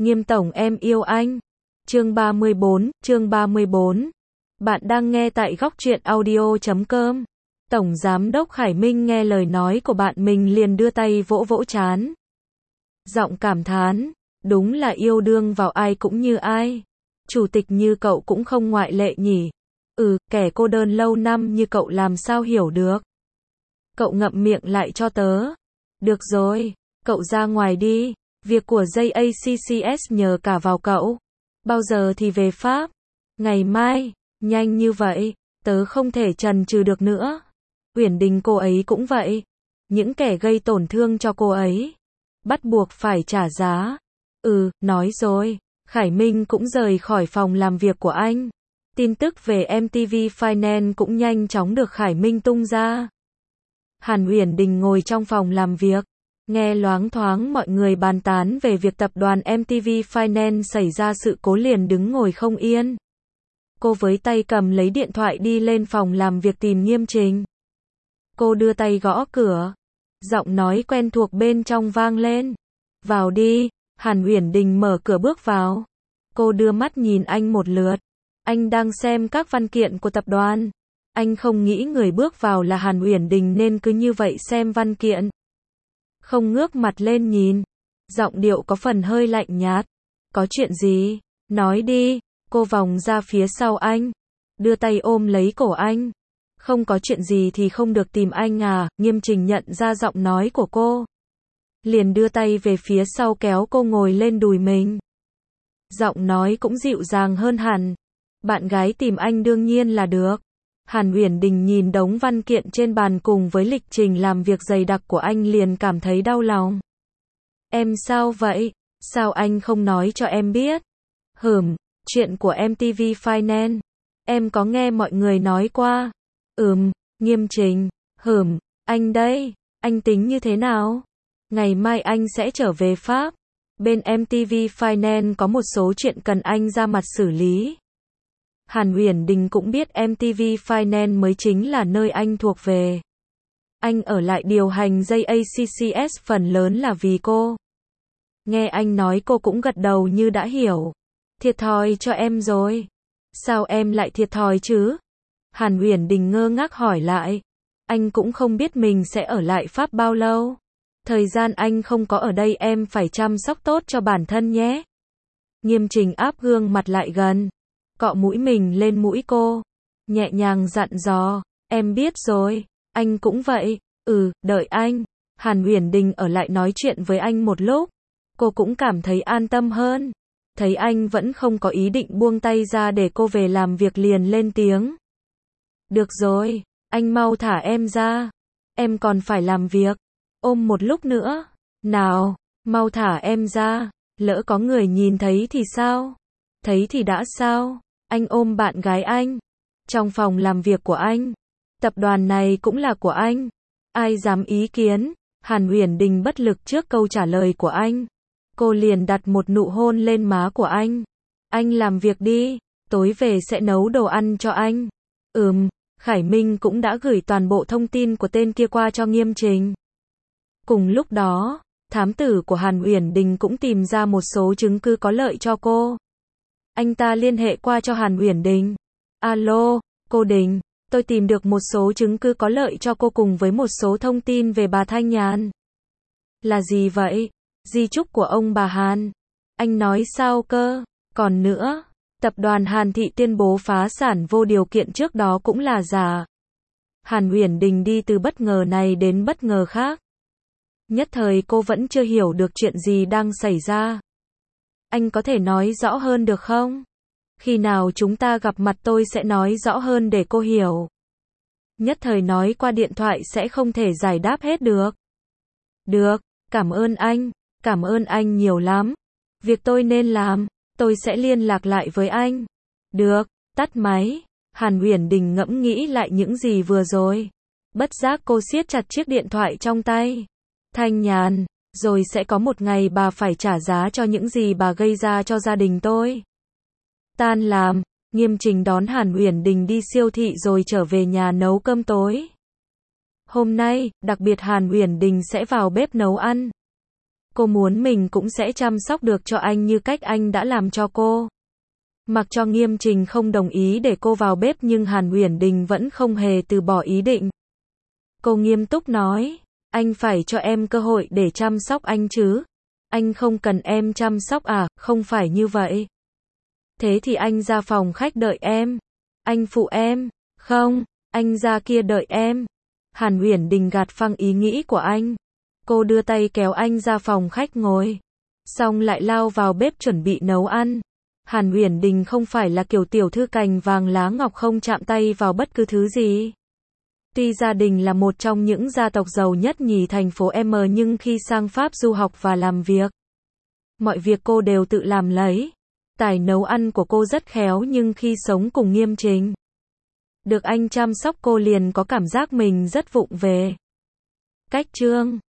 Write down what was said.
Nghiêm tổng em yêu anh. Chương 34. Bạn đang nghe tại góc truyện audio.com. Tổng Giám đốc Khải Minh nghe lời nói của bạn mình liền đưa tay vỗ vỗ trán. Giọng cảm thán, đúng là yêu đương vào ai cũng như ai. Chủ tịch như cậu cũng không ngoại lệ nhỉ. Kẻ cô đơn lâu năm như cậu làm sao hiểu được. Cậu ngậm miệng lại cho tớ. Được rồi, cậu ra ngoài đi. Việc của JACCS nhờ cả vào cậu. Bao giờ thì về Pháp? Ngày mai. Nhanh như vậy, tớ không thể chần chừ được nữa. Uyển Đình cô ấy cũng vậy. Những kẻ gây tổn thương cho cô ấy, bắt buộc phải trả giá. Nói rồi. Khải Minh cũng rời khỏi phòng làm việc của anh. Tin tức về MTV Finance cũng nhanh chóng được Khải Minh tung ra. Hàn Uyển Đình ngồi trong phòng làm việc, nghe loáng thoáng mọi người bàn tán về việc tập đoàn MTV Finance xảy ra sự cố liền đứng ngồi không yên. Cô với tay cầm lấy điện thoại đi lên phòng làm việc tìm Nghiêm Trình. Cô đưa tay gõ cửa. Giọng nói quen thuộc bên trong vang lên. Vào đi. Hàn Uyển Đình mở cửa bước vào. Cô đưa mắt nhìn anh một lượt. Anh đang xem các văn kiện của tập đoàn. Anh không nghĩ người bước vào là Hàn Uyển Đình nên cứ như vậy xem văn kiện. Không ngước mặt lên nhìn. Giọng điệu có phần hơi lạnh nhạt. Có chuyện gì? Nói đi. Cô vòng ra phía sau anh. Đưa tay ôm lấy cổ anh. Không có chuyện gì thì không được tìm anh à? Nghiêm Trình nhận ra giọng nói của cô. Liền đưa tay về phía sau kéo cô ngồi lên đùi mình. Giọng nói cũng dịu dàng hơn hẳn. Bạn gái tìm anh đương nhiên là được. Hàn Uyển Đình nhìn đống văn kiện trên bàn cùng với lịch trình làm việc dày đặc của anh liền cảm thấy đau lòng. Em sao vậy? Sao anh không nói cho em biết? Chuyện của MTV Finance. Em có nghe mọi người nói qua. Nghiêm Trình. Anh đây. Anh tính như thế nào? Ngày mai anh sẽ trở về Pháp. Bên MTV Finance có một số chuyện cần anh ra mặt xử lý. Hàn Uyển Đình cũng biết MTV Finance mới chính là nơi anh thuộc về. Anh ở lại điều hành JACCS phần lớn là vì cô. Nghe anh nói cô cũng gật đầu như đã hiểu. Thiệt thòi cho em rồi. Sao em lại thiệt thòi chứ? Hàn Uyển Đình ngơ ngác hỏi lại. Anh cũng không biết mình sẽ ở lại Pháp bao lâu. Thời gian anh không có ở đây em phải chăm sóc tốt cho bản thân nhé. Nghiêm Trình áp gương mặt lại gần. Cọ mũi mình lên mũi cô. Nhẹ nhàng dặn dò. Em biết rồi. Anh cũng vậy. Đợi anh. Hàn Uyển Đình ở lại nói chuyện với anh một lúc. Cô cũng cảm thấy an tâm hơn. Thấy anh vẫn không có ý định buông tay ra để cô về làm việc liền lên tiếng. Được rồi. Anh mau thả em ra. Em còn phải làm việc. Ôm một lúc nữa. Nào. Mau thả em ra. Lỡ có người nhìn thấy thì sao? Thấy thì đã sao? Anh ôm bạn gái anh. Trong phòng làm việc của anh. Tập đoàn này cũng là của anh. Ai dám ý kiến? Hàn Uyển Đình bất lực trước câu trả lời của anh. Cô liền đặt một nụ hôn lên má của anh. Anh làm việc đi. Tối về sẽ nấu đồ ăn cho anh. Khải Minh cũng đã gửi toàn bộ thông tin của tên kia qua cho Nghiêm Trình. Cùng lúc đó, thám tử của Hàn Uyển Đình cũng tìm ra một số chứng cứ có lợi cho cô. Anh ta liên hệ qua cho Hàn Uyển Đình. Alo, cô Đình, tôi tìm được một số chứng cứ có lợi cho cô cùng với một số thông tin về bà Thanh Nhàn. Là gì vậy? Di chúc của ông bà Hàn. Anh nói sao cơ? Còn nữa, tập đoàn Hàn Thị tuyên bố phá sản vô điều kiện trước đó cũng là giả. Hàn Uyển Đình đi từ bất ngờ này đến bất ngờ khác. Nhất thời cô vẫn chưa hiểu được chuyện gì đang xảy ra. Anh có thể nói rõ hơn được không? Khi nào chúng ta gặp mặt tôi sẽ nói rõ hơn để cô hiểu. Nhất thời nói qua điện thoại sẽ không thể giải đáp hết được. Được, cảm ơn anh nhiều lắm. Việc tôi nên làm, tôi sẽ liên lạc lại với anh. Được, tắt máy. Hàn Uyển Đình ngẫm nghĩ lại những gì vừa rồi. Bất giác cô siết chặt chiếc điện thoại trong tay. Thanh Nhàn, rồi sẽ có một ngày bà phải trả giá cho những gì bà gây ra cho gia đình tôi. Tan làm, Nghiêm Trình đón Hàn Uyển Đình đi siêu thị rồi trở về nhà nấu cơm tối. Hôm nay, đặc biệt Hàn Uyển Đình sẽ vào bếp nấu ăn. Cô muốn mình cũng sẽ chăm sóc được cho anh như cách anh đã làm cho cô. Mặc cho Nghiêm Trình không đồng ý để cô vào bếp nhưng Hàn Uyển Đình vẫn không hề từ bỏ ý định. Cô nghiêm túc nói, anh phải cho em cơ hội để chăm sóc anh chứ. Anh không cần em chăm sóc à, không phải như vậy. Thế thì anh ra phòng khách đợi em. Anh phụ em. Không, anh ra kia đợi em. Hàn Uyển Đình gạt phăng ý nghĩ của anh. Cô đưa tay kéo anh ra phòng khách ngồi. Xong lại lao vào bếp chuẩn bị nấu ăn. Hàn Uyển Đình không phải là kiểu tiểu thư cành vàng lá ngọc không chạm tay vào bất cứ thứ gì. Tuy gia đình là một trong những gia tộc giàu nhất nhì thành phố M nhưng khi sang Pháp du học và làm việc, mọi việc cô đều tự làm lấy. Tài nấu ăn của cô rất khéo nhưng khi sống cùng Nghiêm Trình, được anh chăm sóc cô liền có cảm giác mình rất vụng về. Cách chương